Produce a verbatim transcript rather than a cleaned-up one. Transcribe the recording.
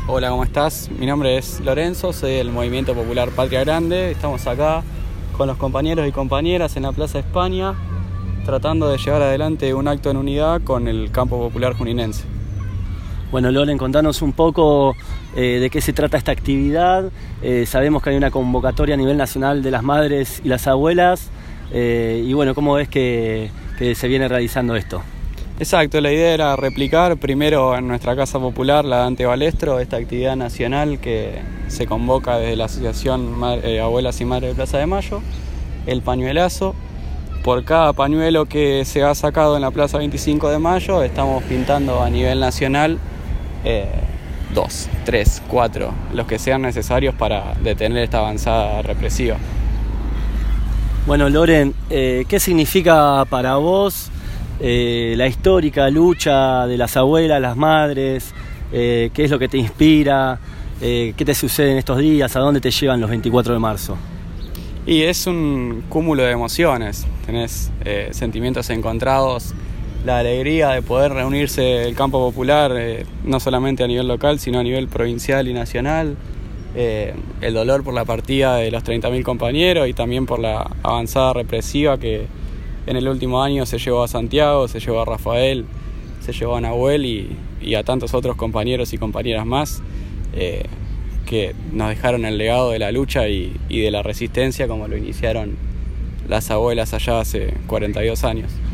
Hola, ¿cómo estás? Mi nombre es Lorenzo, soy del Movimiento Popular Patria Grande. Estamos acá con los compañeros y compañeras en la Plaza España tratando de llevar adelante un acto en unidad con el campo popular juninense. Bueno, Loren, contanos un poco eh, de qué se trata esta actividad. Eh, sabemos que hay una convocatoria a nivel nacional de las madres y las abuelas. Eh, y bueno, ¿cómo ves que, que se viene realizando esto? Exacto, la idea era replicar primero en nuestra Casa Popular, la Dante Balestro, esta actividad nacional que se convoca desde la Asociación Madre, eh, Abuelas y Madres de Plaza de Mayo, el pañuelazo. Por cada pañuelo que se ha sacado en la Plaza veinticinco de mayo, estamos pintando a nivel nacional eh, dos, tres, cuatro, los que sean necesarios para detener esta avanzada represiva. Bueno, Loren, eh, ¿qué significa para vos eh, la histórica lucha de las abuelas, las madres? Eh, ¿Qué es lo que te inspira? Eh, ¿Qué te sucede en estos días? ¿A dónde te llevan los veinticuatro de marzo? Y es un cúmulo de emociones, tenés eh, sentimientos encontrados, la alegría de poder reunirse el campo popular, eh, no solamente a nivel local, sino a nivel provincial y nacional, eh, el dolor por la partida de los treinta mil compañeros y también por la avanzada represiva que en el último año se llevó a Santiago, se llevó a Rafael, se llevó a Nahuel y, y a tantos otros compañeros y compañeras más, eh, que nos dejaron el legado de la lucha y, y de la resistencia como lo iniciaron las abuelas allá hace cuarenta y dos años.